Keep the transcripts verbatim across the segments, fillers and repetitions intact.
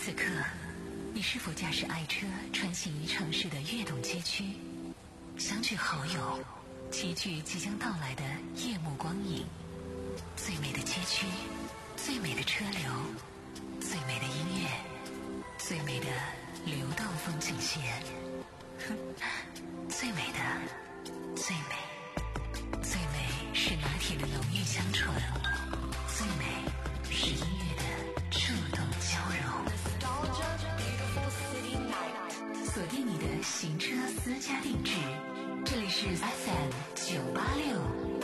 此刻，你是否驾驶爱车穿行于城市的跃动街区，相聚好友，齐聚即将到来的夜幕光影？最美的街区，最美的车流，最美的音乐，最美的流动风景线，最美的，最美，最美是拿铁的浓郁香醇，最美是音乐的触动交融。锁定你的行车私家定制，这里是 F M 九八六。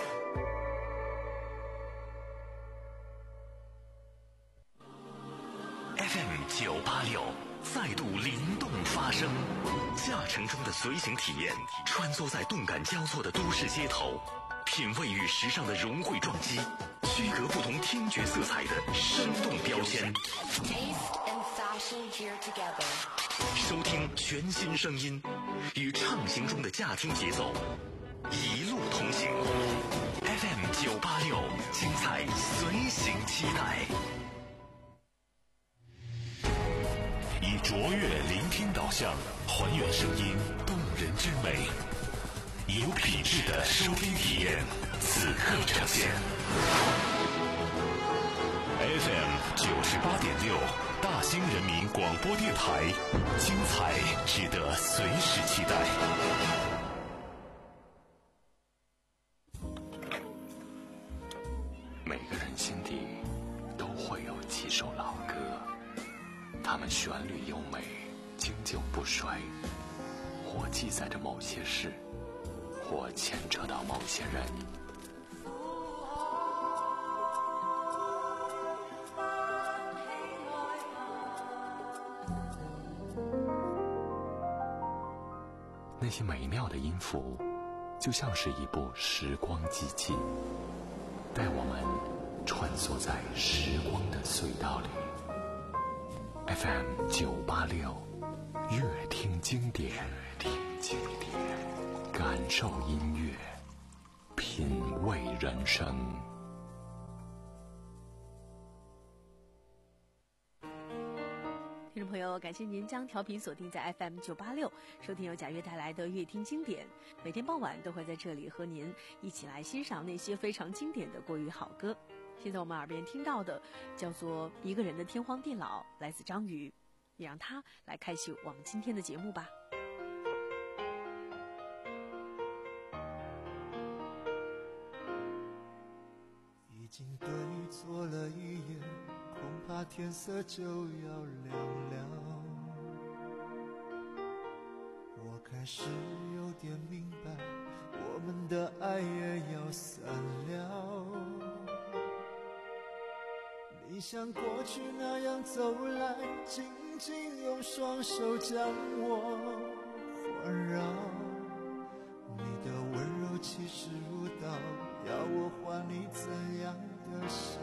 F M 九八六再度灵动发声，驾乘中的随行体验，穿梭在动感交错的都市街头，品味与时尚的融汇撞击，区隔不同听觉色彩的生动标签。收听全新声音，与畅行中的驾听节奏，一路同行。F M 九八六，精彩随行期待。以卓越聆听导向，还原声音动人之美，以有品质的收听体验，此刻呈现。F M 九十八点六，大兴人民广播电台，精彩值得随时期待。每个人心底都会有几首老歌，它们旋律优美，经久不衰，或记载着某些事，或牵扯到某些人。那些美妙的音符，就像是一部时光机器，带我们穿梭在时光的隧道里。F M 九八六，乐听经典，乐听经典，感受音乐，品味人生。 听众朋友，感谢您将调频锁定在 F M 九八六，收听由贾跃带来的乐听经典。每天傍晚都会在这里和您一起来欣赏那些非常经典的国语好歌。现在我们耳边听到的叫做《一个人的天荒地老》，来自张宇，也让他来开启我们今天的节目吧。 已经对坐了一夜，恐怕天色就要亮了。我开始有点明白，我们的爱也要散了。你像过去那样走来，紧紧用双手将我环绕。你的温柔气势如刀，要我还你怎样的笑？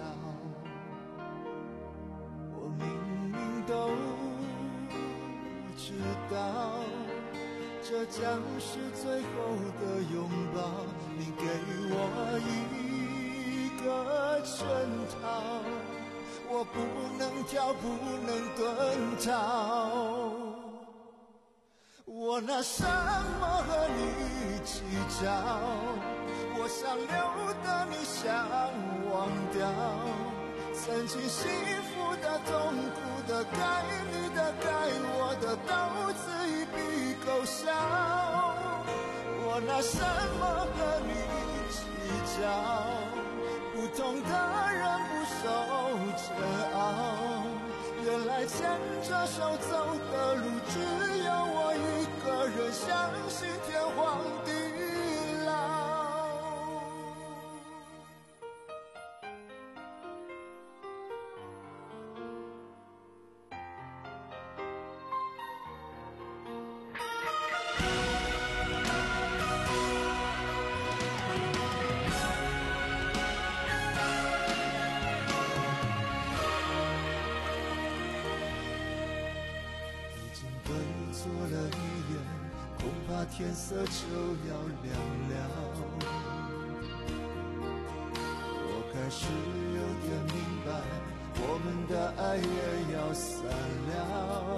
我明明都知道，这将是最后的拥抱。你给我一个圈套，我不能跳，不能遁逃。我拿什么和你计较？我想留的你想忘掉，曾经幸福的、痛苦的、该你的、该我的，都自一笔勾销。我拿什么和你计较？不同的人不受煎熬，原来牵着手走的路，只有我一个人相信天荒地老。天色就要亮了，我开始有点明白，我们的爱也要散了。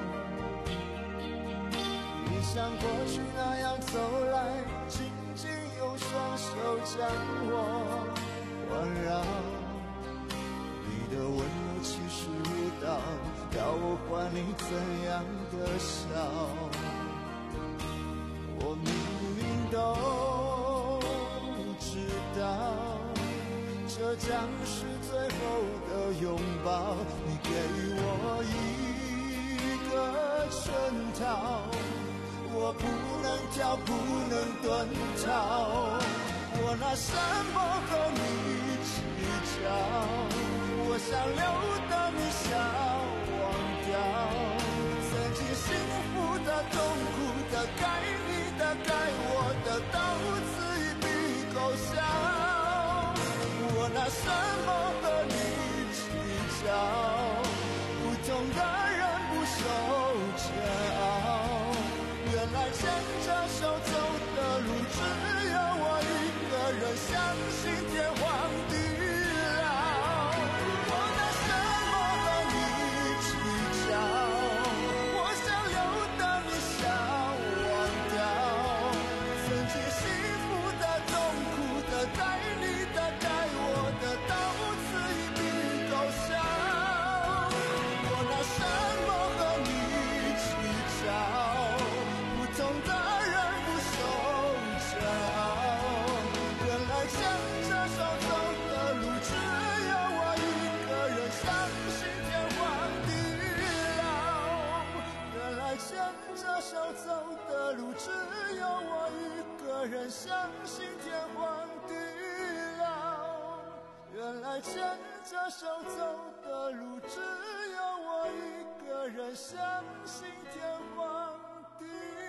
你像过去那样走来，紧紧用双手将我环绕，你的温柔气势如刀，要我还你怎样的笑？我明明都知道，这将是最后的拥抱，你给我一个圈套，我不能跳，不能遁逃，我拿什么和你计较？我想留的你想忘掉，曾经幸福的、痛苦的、该你的、该我的，到此一笔勾销。我拿什么和你计较？不同的人不受煎熬。原来牵着手走的路，只有我一个人，相信天荒地老。我拿什么和你计较？我想留的你想忘掉，曾经幸福的、痛苦的、该你的、该我的，到此一笔勾销。我拿什么和你计较？不同的人不受煎熬，原来牵着手走的路，只有我一个人，相信天荒地老。原来牵着手走的路，只有我一个人，相信天荒地老。原来牵着手走的路，只有我一个人，相信天荒地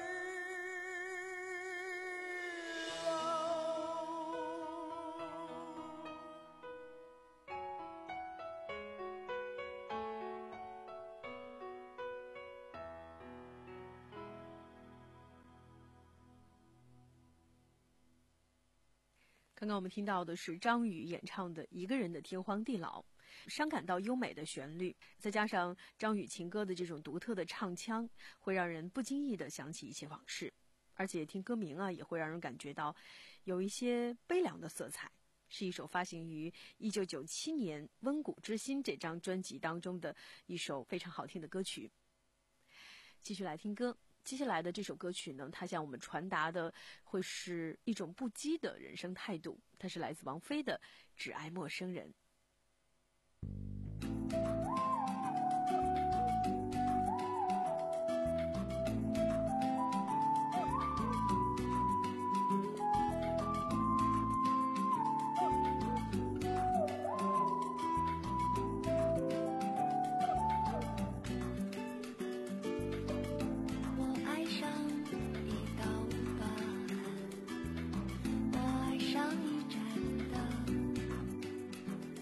老。 刚刚我们听到的是张宇演唱的《一个人的天荒地老》，伤感到优美的旋律，再加上张宇情歌的这种独特的唱腔，会让人不经意地想起一些往事，而且听歌名啊，也会让人感觉到有一些悲凉的色彩，是一首发行于一九九七年《温谷之心》这张专辑当中的一首非常好听的歌曲。继续来听歌。接下来的这首歌曲呢，它向我们传达的会是一种不羁的人生态度，它是来自王菲的《只爱陌生人》。 上一盏灯，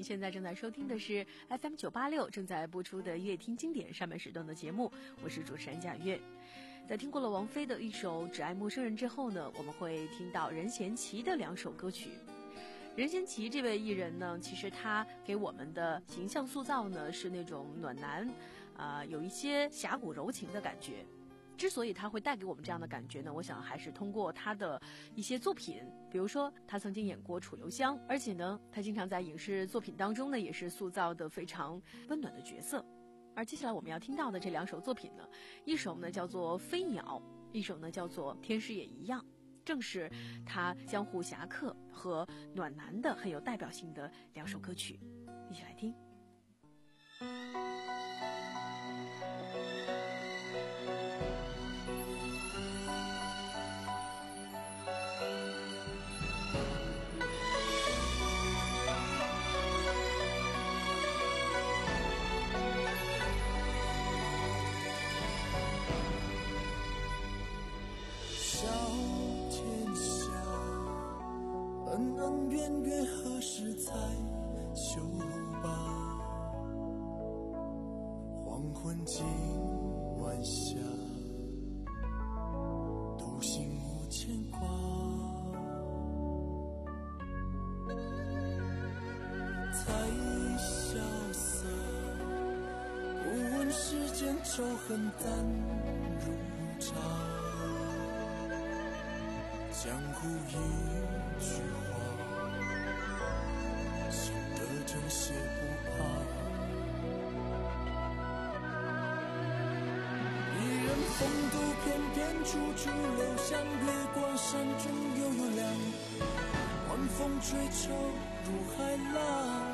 现在正在收听的是 F M 九八六正在播出的乐听经典上半时段的节目，我是主持人贾月。在听过了王菲的一首《只爱陌生人》之后呢，我们会听到任贤齐的两首歌曲。任贤齐这位艺人呢，其实他给我们的形象塑造呢是那种暖男，啊、呃，有一些侠骨柔情的感觉。之所以他会带给我们这样的感觉呢，我想还是通过他的一些作品，比如说他曾经演过楚留香，而且呢，他经常在影视作品当中呢，也是塑造的非常温暖的角色。而接下来我们要听到的这两首作品呢，一首呢叫做《飞鸟》，一首呢叫做《天使也一样》，正是他江湖侠客和暖男的很有代表性的两首歌曲，一起来听。 恩恩怨怨何时才休罢？黄昏今晚霞，独行无牵挂。才萧瑟，不问世间仇恨淡如茶。江湖一句话，心得真些不怕。一人风度翩翩，处处留香，月光山中悠悠亮，晚风吹愁如海浪。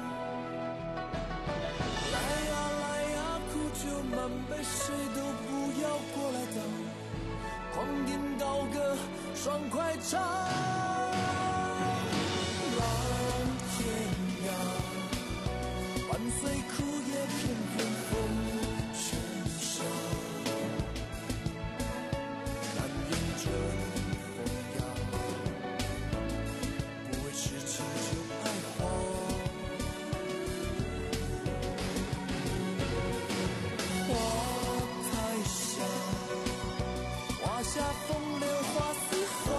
来呀来呀，苦酒满杯，谁都不要过来当，狂饮高歌爽快唱，蓝天涯，伴随枯叶片片风尘沙，难言这风雅，不为痴情就爱花。花台下，花下风流花似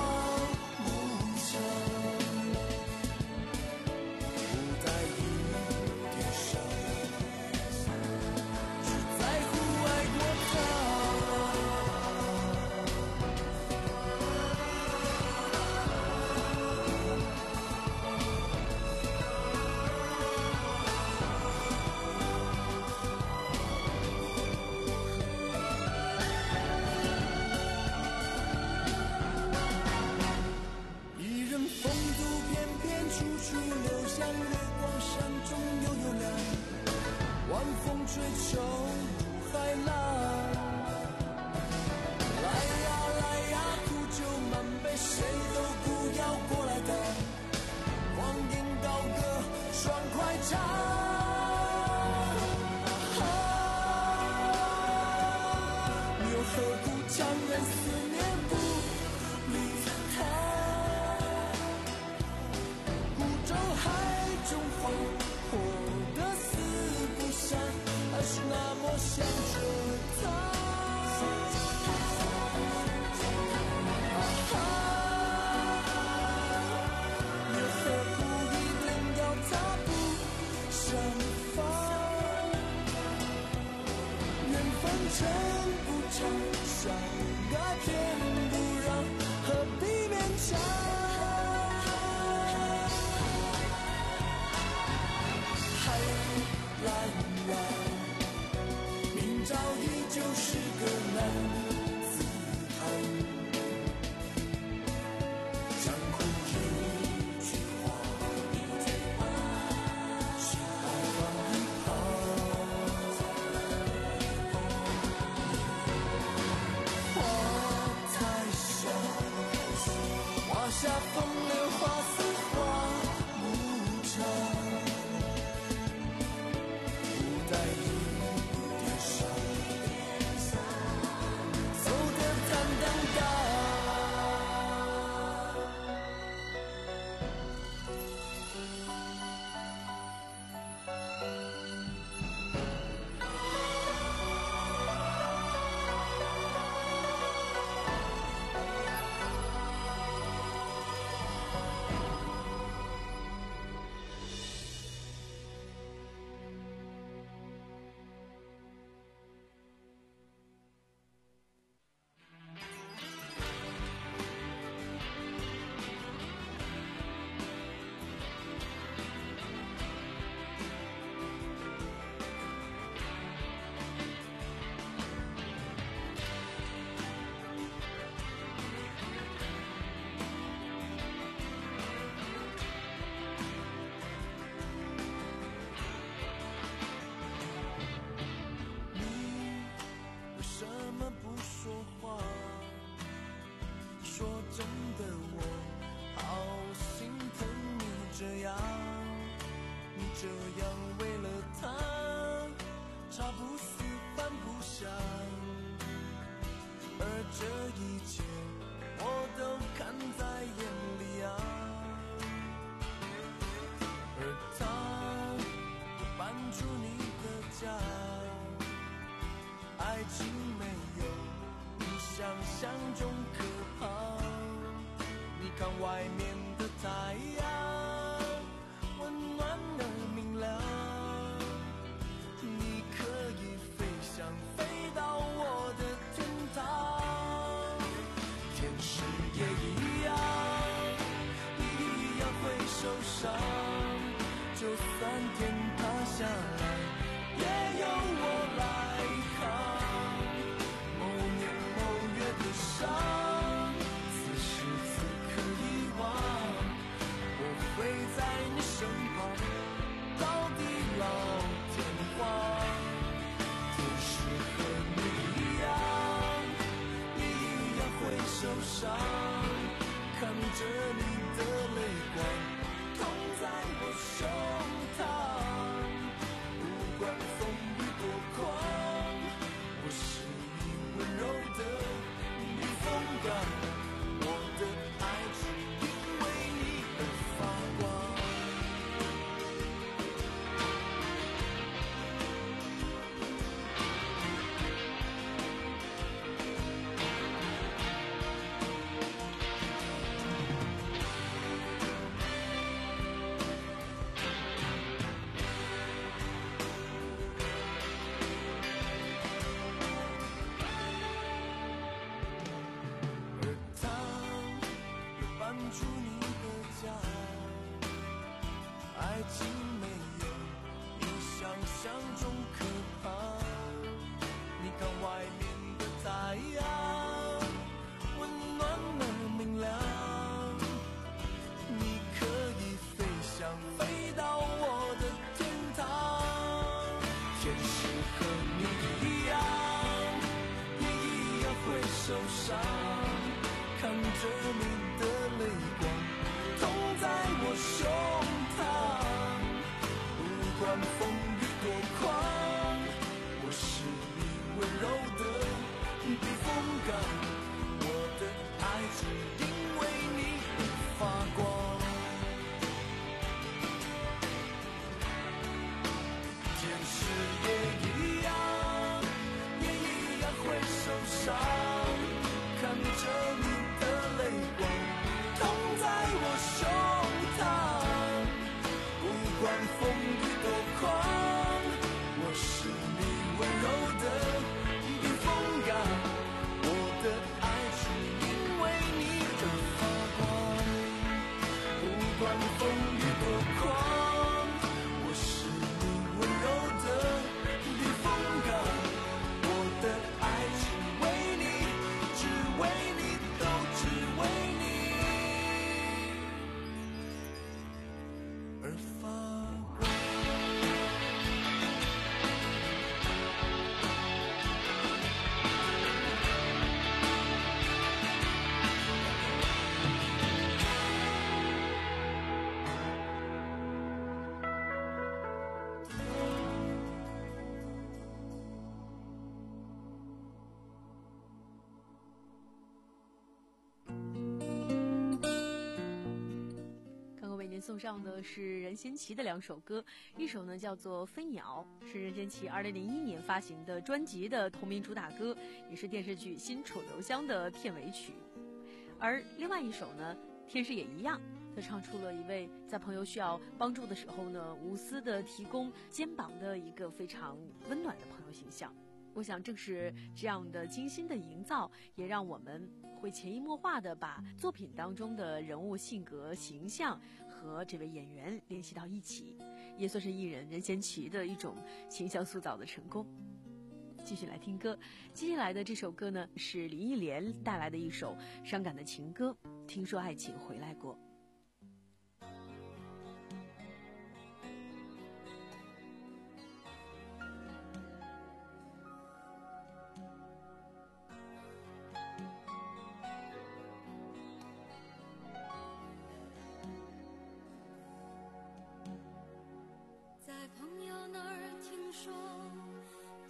追求如海浪，来呀来呀，苦酒满杯，谁都不要过来当，狂饮高歌爽快唱，啊，又何苦强忍思念不离他，孤舟海中花，活得死不散，还是那么想着他，啊，又何不一定要踏步上方？缘分真不长，相爱偏不让，何必勉强？海蓝蓝。明朝依旧是个男子汉，江湖一句话，心爱放一旁。花台下，花下风流花似花无常。不带一点伤， 为什么不说话？说真的，我好心疼你这样，你这样为了他，茶不思饭不想，而这一切我都看在眼里啊。而他又搬出你的家，爱情没有你想象中可怕。你看外面的太阳温暖而明亮，你可以飞翔飞到我的天堂。天使也一样，你一样会受伤，就算天塌下来也由我来扛。某年某月的伤，此时此刻遗忘，我会在你身旁到地老天荒。天使和你一样，也一样会受伤，看着你的泪光痛在我胸膛。不管风雨多狂，我是你温柔的避风港。我的爱只因为你而发光。而他又搬出你的家，爱情没有你想象中可怕。你看外面的太阳温暖而明亮，你可以飞翔飞到我的天堂。天使和你一样，也一样会受伤，看着你的泪光痛在我胸膛。不管风雨多狂，我是你温柔的避风港。我的爱只因为你而发光。天使也一样，也一样会受伤，看着你的泪光痛在我胸膛。不管风雨多狂，我是你温柔的避风港。我的爱只因为你而发光。不管风雨多狂，我是你温柔的避风港。我的爱只为你，只为你，都只为你而发光。 刚刚为您送上的是任贤齐的两首歌，一首呢叫做《飞鸟》，是任贤齐二零零一年发行的专辑的同名主打歌，也是电视剧《新楚留香》的片尾曲。而另外一首呢，天使也一样，他唱出了一位在朋友需要帮助的时候呢，无私的提供肩膀的一个非常温暖的朋友形象。我想正是这样的精心的营造，也让我们会潜移默化的把作品当中的人物性格形象和这位演员联系到一起，也算是艺人任贤齐的一种形象塑造的成功。继续来听歌，接下来的这首歌呢是林忆莲带来的一首伤感的情歌，听说爱情回来过。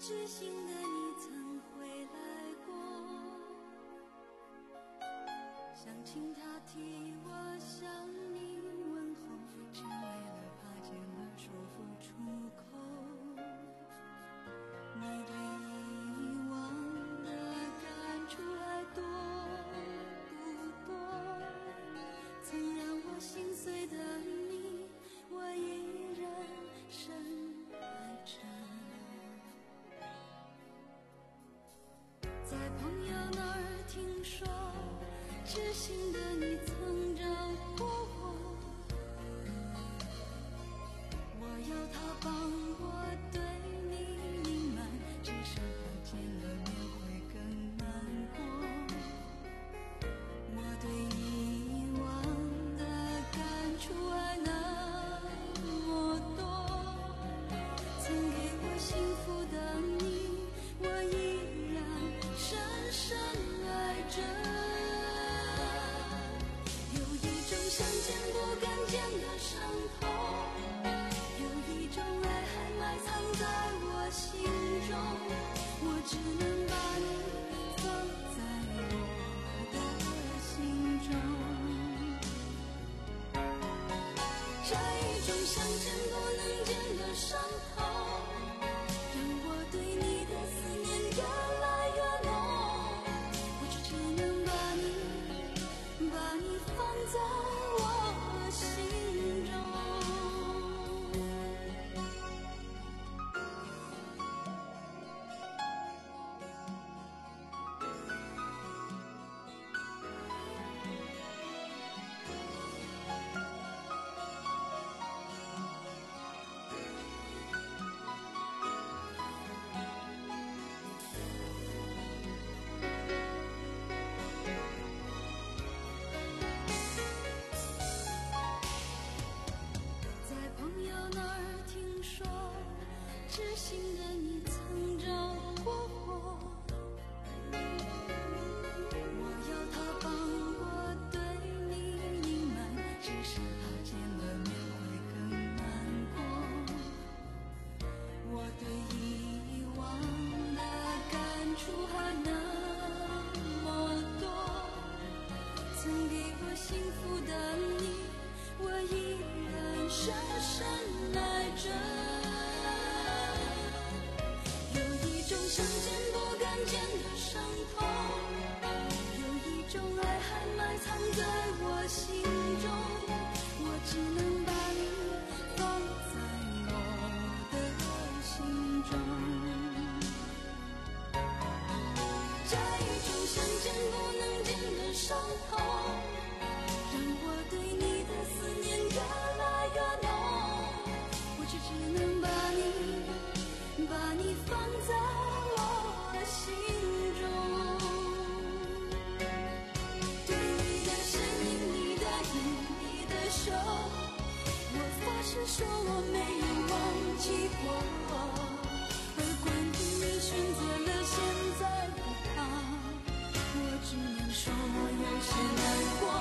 知心的你曾回来过，想请他替我向你问候，只为了怕见了说不出口。你对以往的感触还多不多？曾让我心碎的你，我依然深爱着。在朋友那儿听说，知心的你曾找过我，我要他帮我对你隐瞒，至少他见了面会更难过。我对以往的感触还那么多，曾给我幸福的你，我依然深深爱着。有一种想见不敢见的伤痛，有一种爱还埋藏在我心中，我只能把你放在我的心中。这一种想见不能见的伤痛，让我对你的思念越来越浓，我只只能把你把你放在我心中。在朋友那儿听说，知心的你曾找过我，我要他帮我对你隐瞒，至少他见了面会更难过。我对以往的感触还那么多，曾给我幸福的你，我依然深深爱着。有一种想见不敢见的伤痛，有一种爱还埋藏在我心中，我只能把你放在我的心中。这一种想见不能见的伤痛，让我对你的思念越来越浓，我只只能把你把你放在我心中。对你的身影，你的影，你的手，我发誓说我没有忘记过。而关于你选择了现在的他，我只能说我有些难过。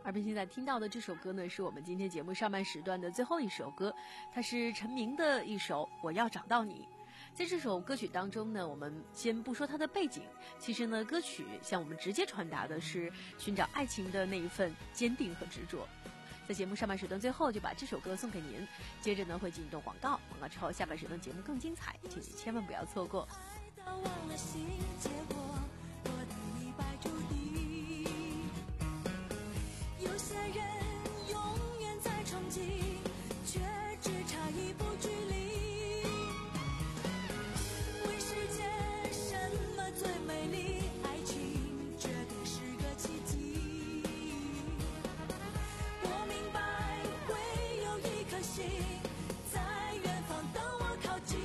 而并现在听到的这首歌呢，是我们今天节目上半时段的最后一首歌，它是陈明的一首《我要找到你》。在这首歌曲当中呢，我们先不说它的背景，其实呢，歌曲向我们直接传达的是寻找爱情的那一份坚定和执着。在节目上半时段最后就把这首歌送给您，接着呢会进一段广告，广告之后下半时段节目更精彩，请您千万不要错过。 忘了心，结果我的一败涂地。有些人永远在憧憬，却只差一步距离。问世间什么最美丽？爱情绝对是个奇迹。我明白会有一颗心在远方等我靠近。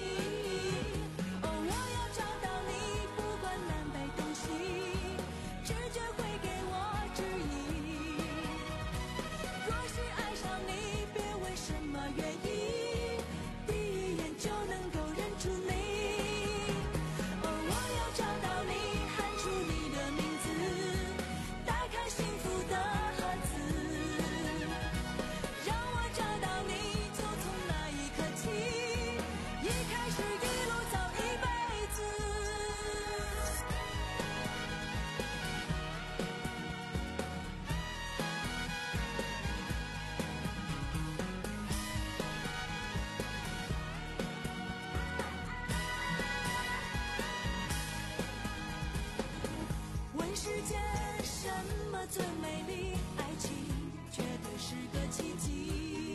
世间什么最美丽？爱情绝对是个奇迹。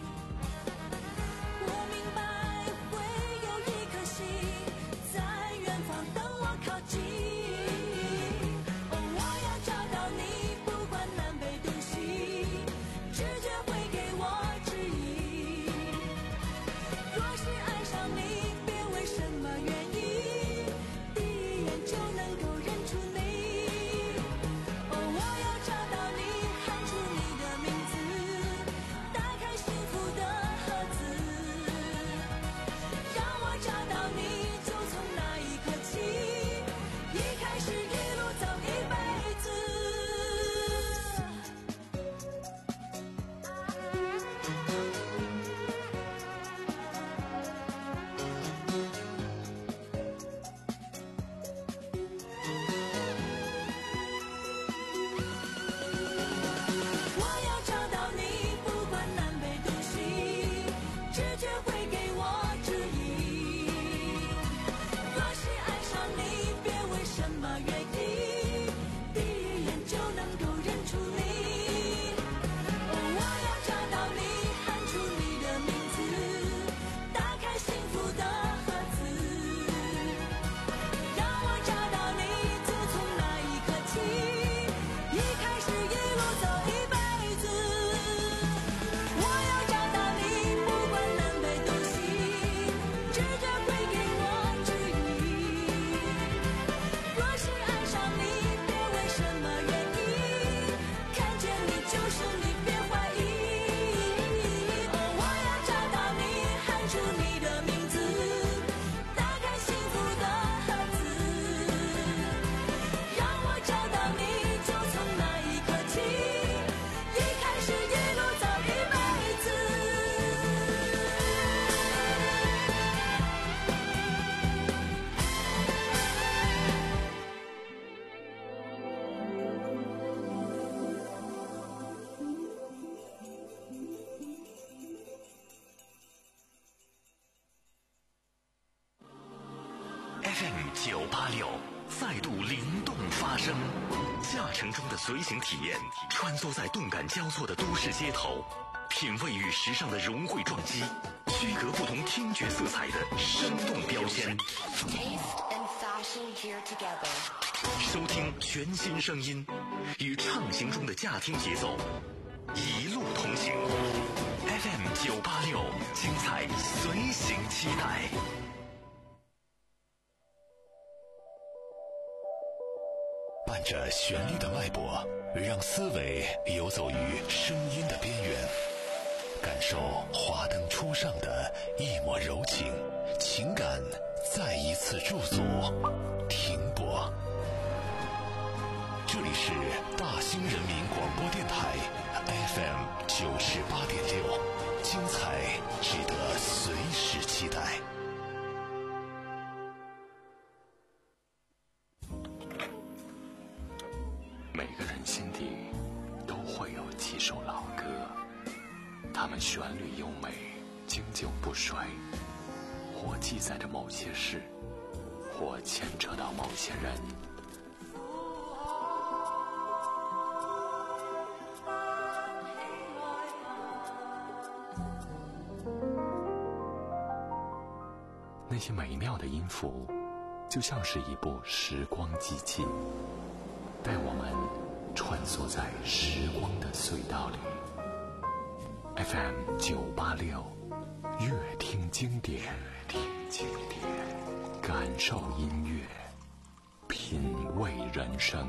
我明白会有一颗心在远方等我靠近。哦，我要找到你，不管南北东西，直觉会给我指引。若是爱上你，别问什么原因，第一眼就能够认出你。 F M 九八六再度灵动发声，驾乘中的随行体验，穿梭在动感交错的都市街头，品味与时尚的融汇撞击，区隔不同听觉色彩的生动标签。收听全新声音，与畅行中的驾听节奏，一路同行。F M 九八六，精彩随行期待。伴着旋律的脉搏，让思维游走于声音的边缘，感受华灯初上的一抹柔情，情感再一次驻足停泊。这里是大兴人民广播电台 F M 九十八点六，精彩值得随时期待。 每个人心底都会有几首老歌，它们旋律优美，经久不衰，或记载着某些事，或牵扯到某些人。那些美妙的音符，就像是一部时光机器，带我们穿梭在时光的隧道里。F M 九八六，乐听经典，乐听经典，感受音乐，品味人生。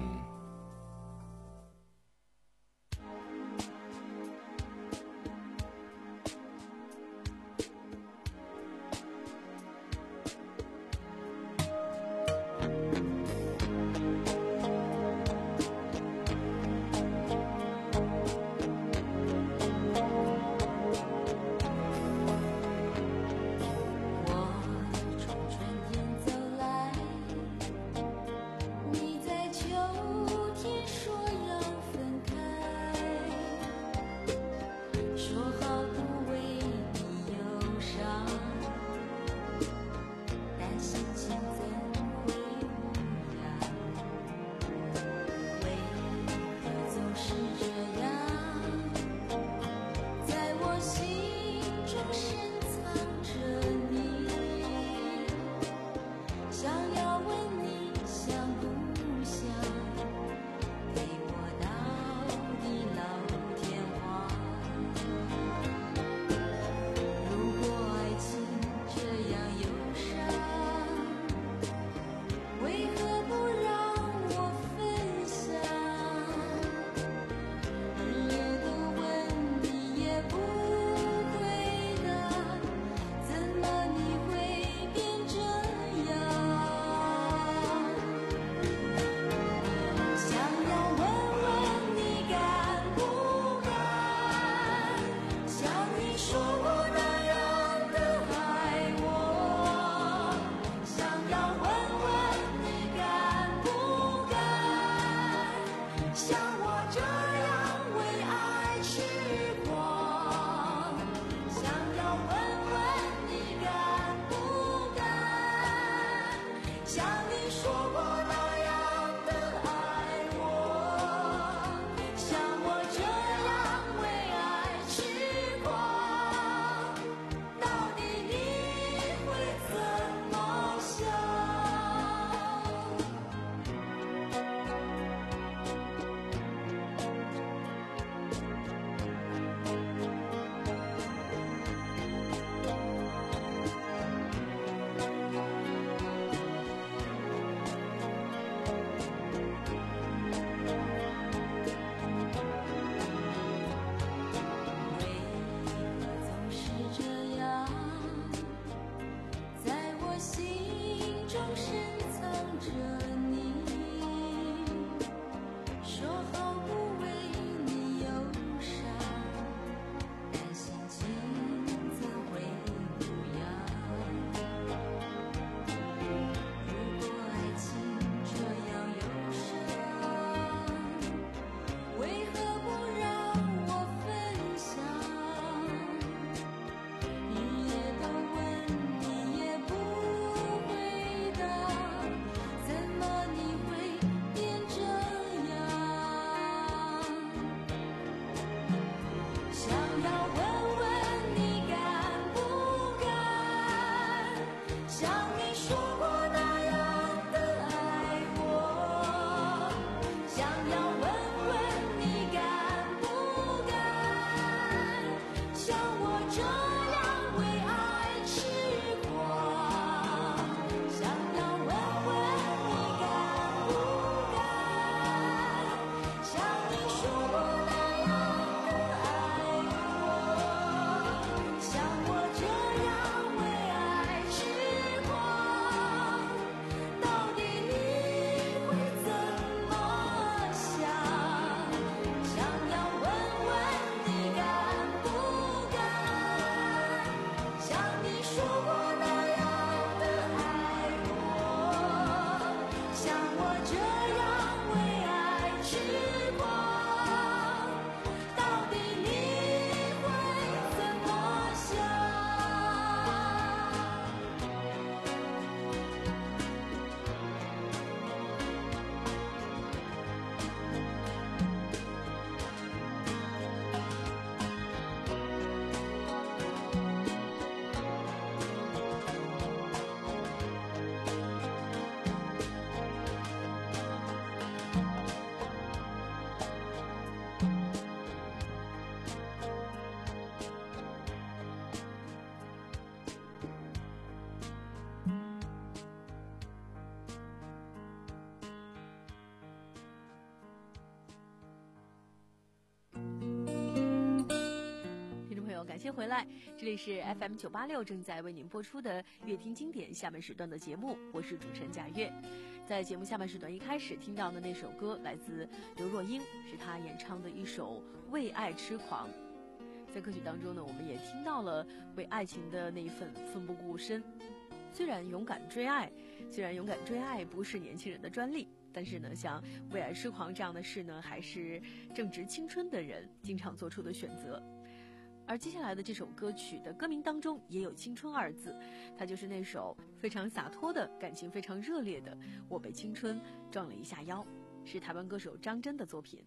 感谢回来，这里是 F M 九八六正在为您播出的乐听经典下半时段的节目，我是主持人贾月。在节目下半时段一开始听到的那首歌来自刘若英，是她演唱的一首《为爱痴狂》。在歌曲当中呢，我们也听到了为爱情的那一份奋不顾身。虽然勇敢追爱，虽然勇敢追爱不是年轻人的专利，但是呢，像为爱痴狂这样的事呢，还是正值青春的人经常做出的选择。而接下来的这首歌曲的歌名当中也有青春二字，它就是那首非常洒脱的感情非常热烈的《我被青春撞了一下腰》，是台湾歌手张真的作品。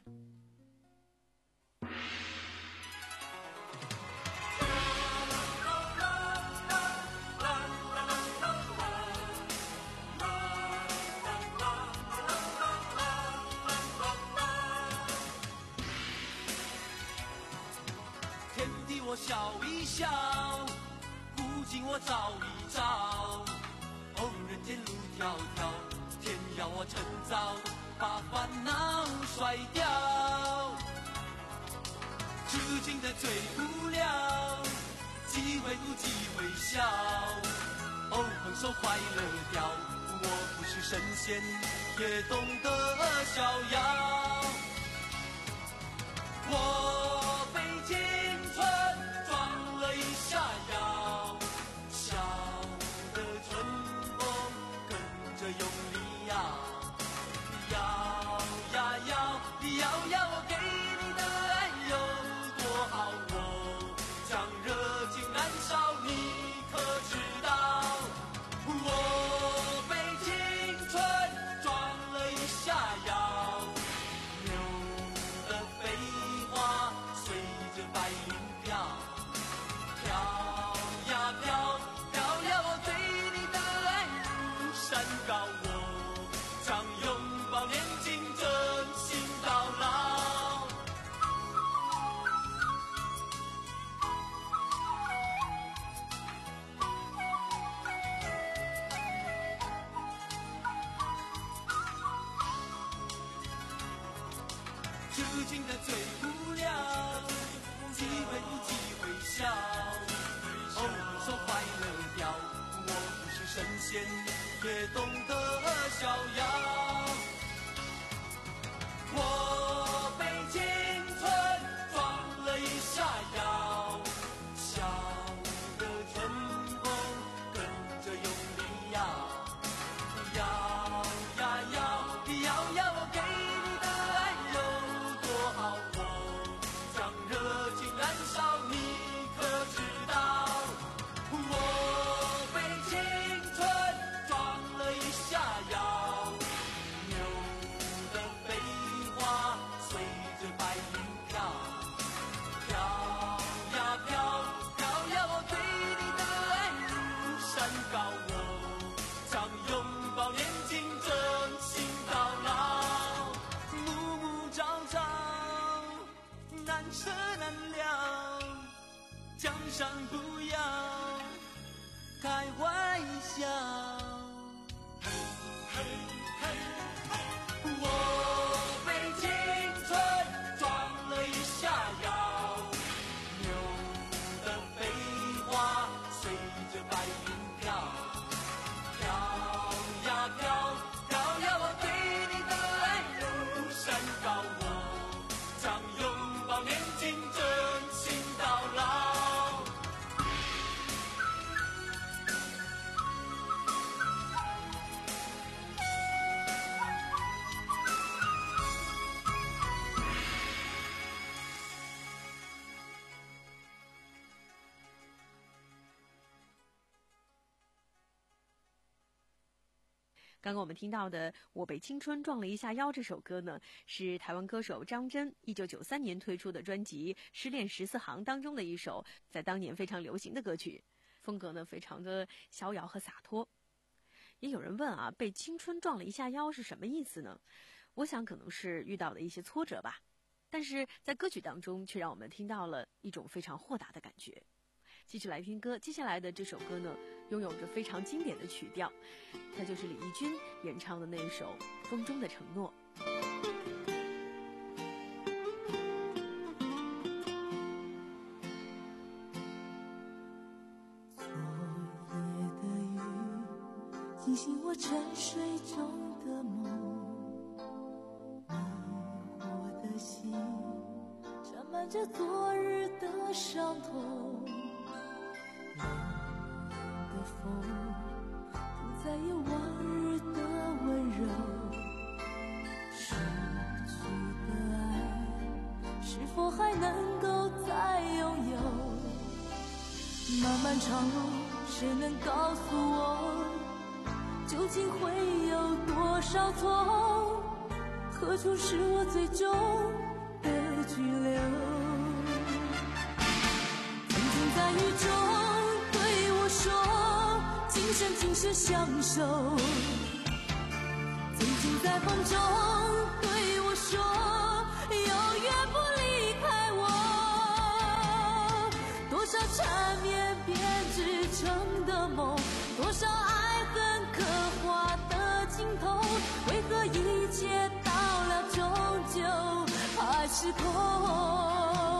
我笑一笑，古今我找一找，哦，人间路迢迢，天要我趁早把烦恼甩掉。痴情的最无聊，机会不机会笑，哦，分手快乐掉，我不是神仙，也懂得逍遥。我被青春撞了一下腰，笑的春风跟着用力摇，摇呀摇，摇呀我给你的爱有多好，我将热情燃烧，你可知道？我被青春撞了一下腰，牛的飞花随着白云飘，飘呀飘，飘呀我对你的爱如山高，我将拥抱年轻，真心到老。痴情的最无聊，机会不机会笑，哦，手快乐掉，我不是神仙，也懂得逍遥。我被青春撞了一下腰，笑的春风跟着用力摇，摇呀摇，摇呀我给你的爱有多好，我将热情燃烧，你可知道？我被青春撞了一下腰，牛的飞花随着白云飘，飘呀飘，飘呀我对你的爱如山高，我将拥抱年轻，真心到老。暮暮朝朝，难舍难了，江山不要开玩笑。我被青春撞了一下腰，牛的飞花随着白云飘，飘呀飘，飘呀我对你的爱如山高，我将拥抱年轻，真心到老。 刚刚我们听到的《我被青春撞了一下腰》这首歌呢，是台湾歌手张真一九九三年推出的专辑《失恋十四行》当中的一首在当年非常流行的歌曲，风格呢非常的逍遥和洒脱。也有人问啊，被青春撞了一下腰是什么意思呢？我想可能是遇到了一些挫折吧，但是在歌曲当中却让我们听到了一种非常豁达的感觉。继续来听歌，接下来的这首歌呢，拥有着非常经典的曲调，它就是李翊君演唱的那一首《风中的承诺》。 惊醒我沉睡中的梦，迷惑的心沾满着昨日的伤痛，冷冷的风不再有往日的温柔，失去的爱是否还能够再拥有？漫漫长路，谁能告诉我，究竟会有多少错？何处是我最终的居留？曾经在雨中对我说，今生今世相守。曾经在风中对我说，永远不离开我。多少缠绵编织成的梦，多少爱恨刻画的镜头，为何一切到了终究还是空？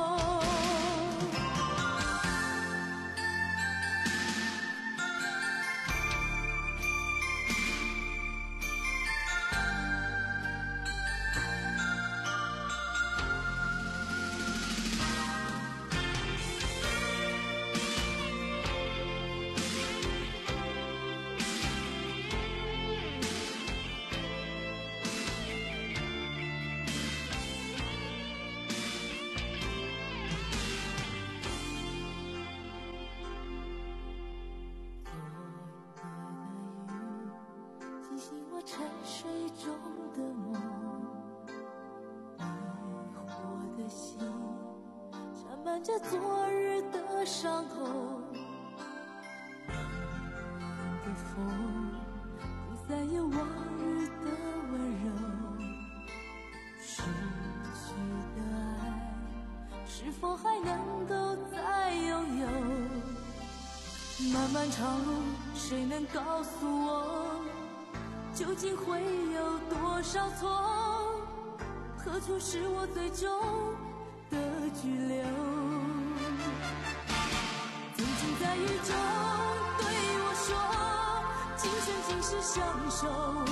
沉睡中的梦，迷惑的心沾满着昨日的伤痛，冷冷的风不再有往日的温柔，失去的爱是否还能够再拥有？漫漫长路，谁能告诉我，究竟会有多少错？何处是我最终的居留？曾经在雨中对我说，今生今世相守。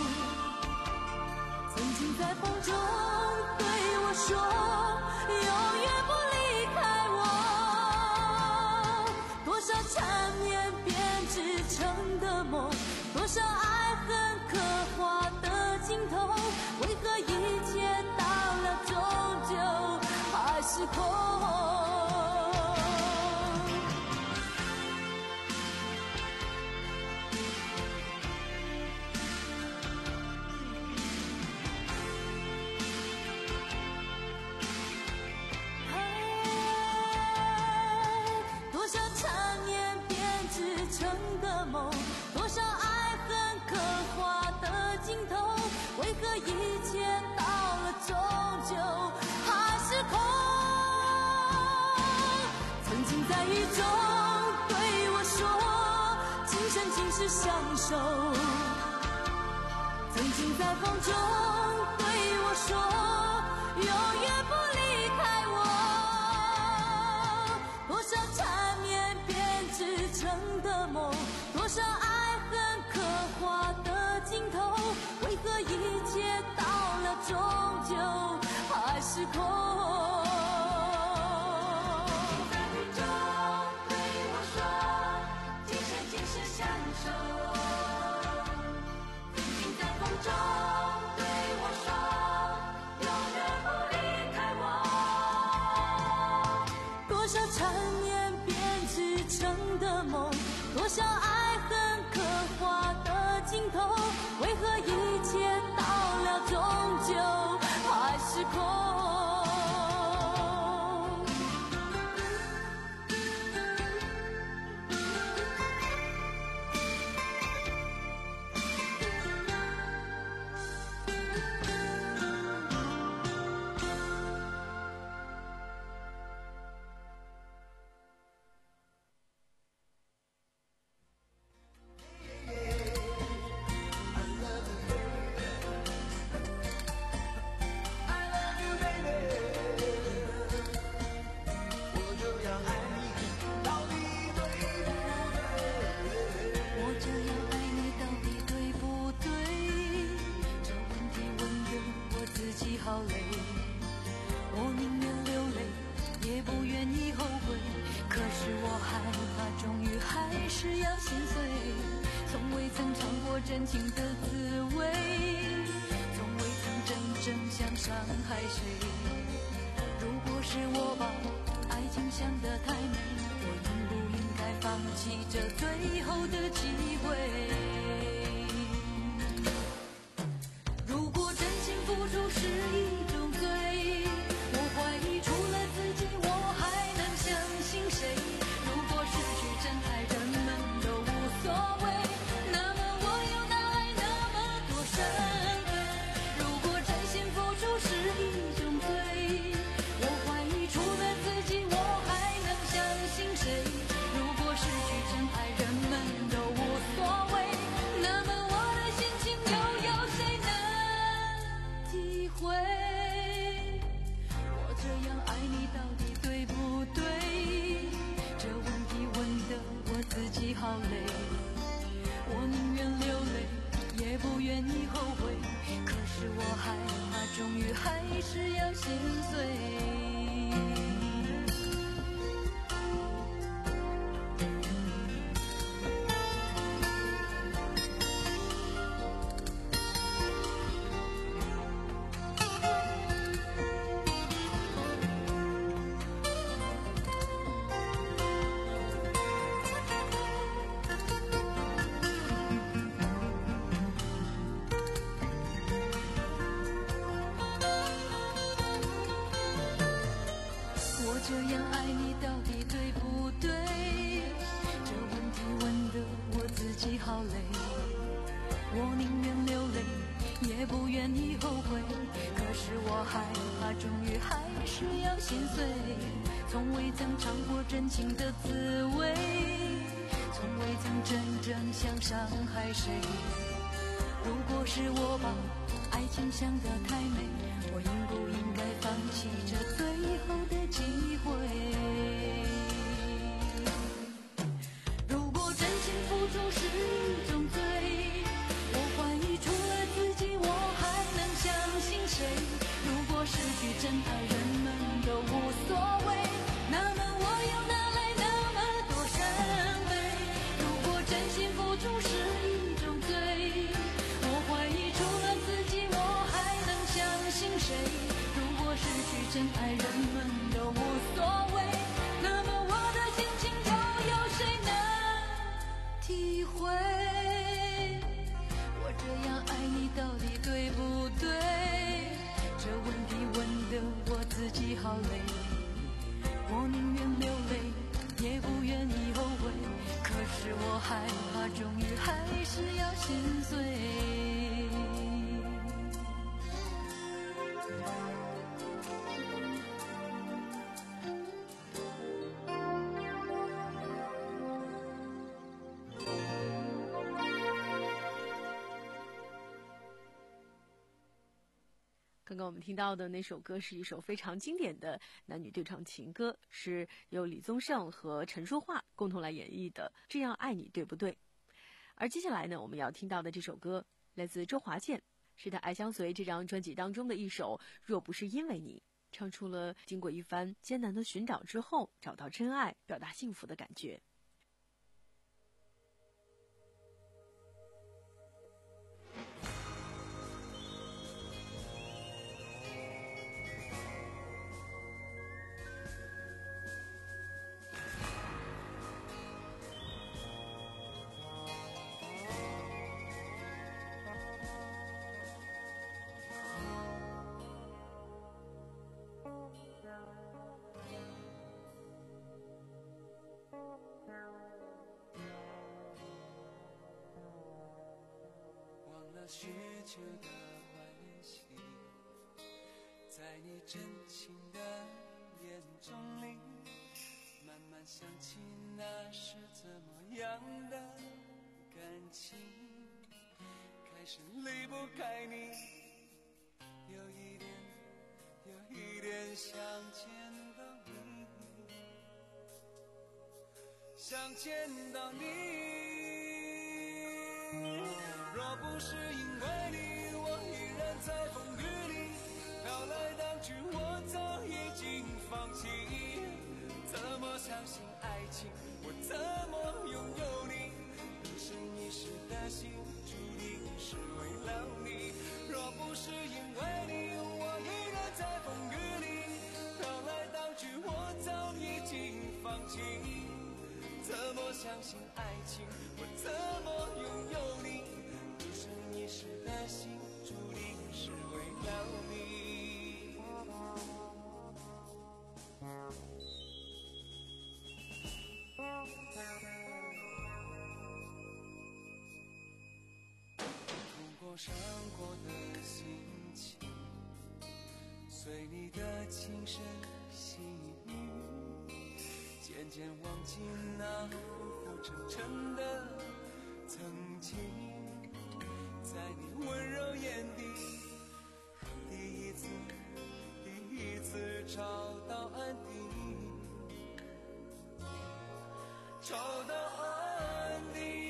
曾经在风中对我说，永远不离开我。多少缠绵编织成的梦，多少爱恨刻画的镜头，为何一切到了终究还是空？多少缠绵编织成的梦，多少爱恨刻画的镜头，为何一切到了终究还是空？曾经在雨中对我说，今生今世相守。曾经在风中对我说，永远不离开我。多少缠绵编织成的梦，多少爱恨刻画的镜头，为何一切到了终究还是空？在雨中对我说，今生今世相守。曾经在风中对我说，永远不离开我。 真情的滋味，从未曾真正想伤害谁。如果是我把爱情想得太美，我应不应该放弃这最后的机会？如果真心付出是一种罪，我怀疑除了自己我还能相信谁？如果失去真爱人们都无所谓，那么我又哪来那么多伤悲？如果真心付出是一种罪，我怀疑除了自己我还能相信谁？如果失去真爱人们都无所谓，那么我的心情又有谁能体会？我这样爱你到底对不对？这问题问得我自己好累，我宁愿流泪也不愿意后悔，可是我害怕终于还是要心碎。我这样爱你到底对不对？这问题问得我自己好累，我宁愿流泪也不愿意后悔，可是我害怕终于还是要心碎。从未曾尝过真情的滋味，从未曾真正想伤害谁。如果是我把爱情想得太美，我应不应该放弃这最后的机会？如果真心付出是一种罪，我怀疑除了自己我还能相信谁？如果失去真爱人们都无所谓，那么我又哪来那么多伤悲？如果真心付出是一种罪，我怀疑除了自己我还能相信谁？如果失去真爱人们都无所谓，那么我的心情又有谁能体会？我这样爱你到底对不对？这问题问得我自己好累，我宁愿流泪也不愿意后悔，可是我害怕终于还是要心碎。 刚刚我们听到的那首歌是一首非常经典的男女对唱情歌，是由李宗盛和陈淑桦共同来演绎的《这样爱你对不对》。而接下来呢，我们要听到的这首歌来自周华健，是他《爱相随》这张专辑当中的一首《若不是因为你》，唱出了经过一番艰难的寻找之后找到真爱，表达幸福的感觉。 许久的惋惜，在你真情的眼中里，慢慢想起那是怎么样的感情，开始离不开你，有一点有一点想见到你，想见到你。若不是因为你，我依然在风雨里飘来荡去，我早已经放弃。怎么相信爱情？我怎么拥有你？可是迷失的心注定相信爱情，我怎么拥有你？一生一世的心，注定是为了你。度过伤过的心情，随你的轻声细语，渐渐忘记那浮浮沉沉的曾经，在你温柔眼底，第一次第一次找到安定，找到安定。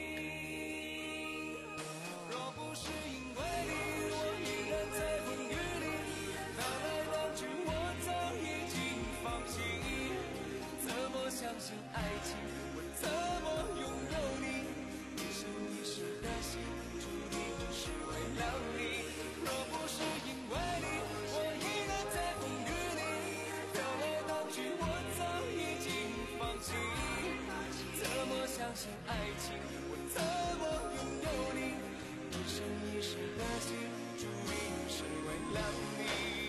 若不是因为你，我依然在风雨里，当来当去我早已经放弃。怎么相信爱情，我怎么拥有你？一生一世的心，注定是为了你。若不是因为你，我依然在风雨里，飘来荡去我早已经放弃。怎么相信爱情，我怎么拥有你？一生一世的心，注定是为了你。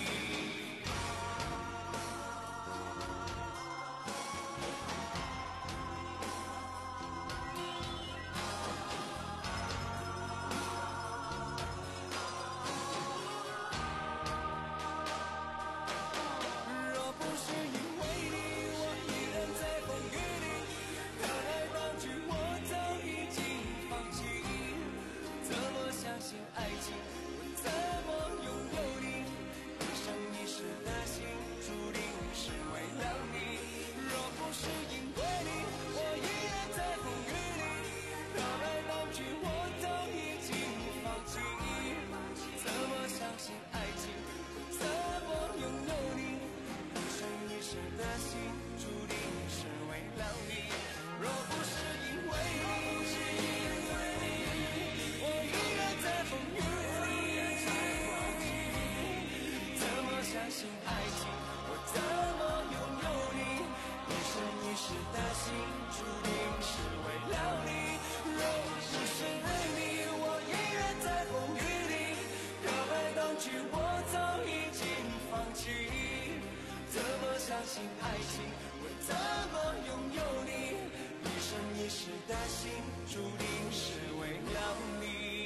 若不是因为你，我依然在风雨里，飘来荡去我早已经放弃。怎么相信爱情，我怎么拥有你？一生一世的心，注定是为了你。若不是因为你，我依然在风雨里，飘来荡去我早已经放弃。怎么相信爱情，我怎么拥有你？一生一世的心，注定是为了你。若不是因为你，我依然在风雨里。怎么相信爱情，我怎么拥有你？一生一世的心，注定是为了你。若不是你，我依然在风雨里，飘来荡去我早已经放弃。怎么相信爱情，我怎么拥有你？一生一世的心，注定是为了你。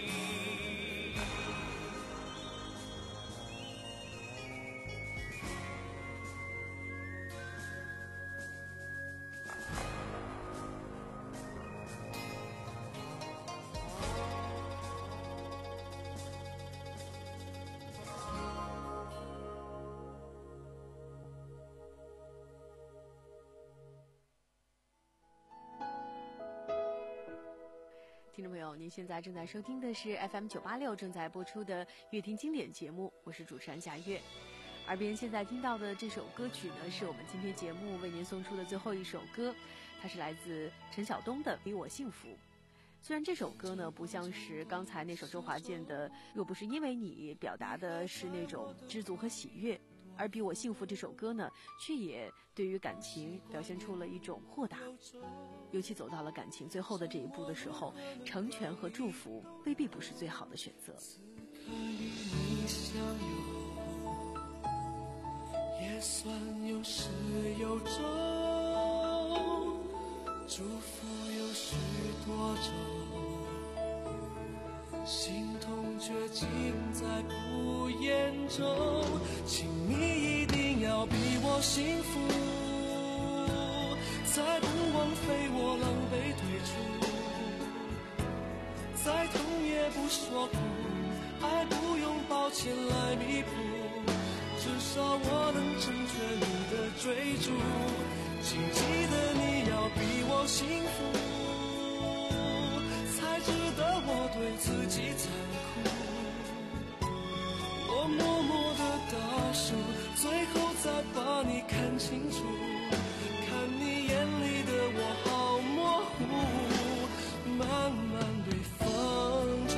听众朋友，您现在正在收听的是 F M 九八六正在播出的乐听经典节目，我是主持人贾月。耳边现在听到的这首歌曲呢，是我们今天节目为您送出的最后一首歌，它是来自陈晓东的《比我幸福》。虽然这首歌呢不像是刚才那首周华健的《若不是因为你》表达的是那种知足和喜悦，而比我幸福这首歌呢，却也对于感情表现出了一种豁达。尤其走到了感情最后的这一步的时候，成全和祝福未必不是最好的选择。 可与你相拥，也算有始有终，祝福有许多种，心痛却尽在不言中。请你一定要比我幸福，再不枉费我狼狈退出，再痛也不说苦，爱不用抱歉来弥补，至少我能成全你的追逐。请记得你要比我幸福，才值得我对自己残酷。我默默的倒数，最后再把你看清楚，看你眼里的我好模糊，慢慢被放逐。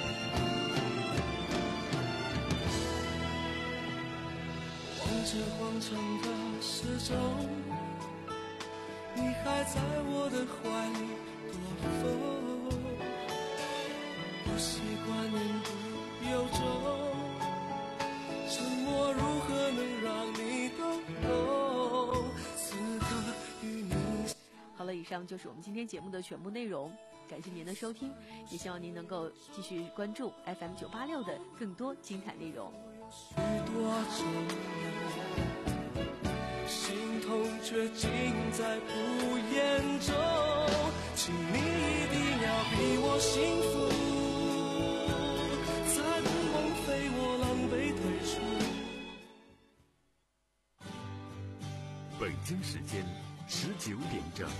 望着荒长的时钟，你还在我的怀里躲风，不习惯言不由衷，沉默如何能让你懂懂？此刻与你。 好了，以上就是我们今天节目的全部内容，感谢您的收听，也希望您能够继续关注 F M 九八六的更多精彩内容。 许多种心痛却尽在不言中，请你一定要比我幸福，才不枉费我狼狈退出。 北京时间十九点整。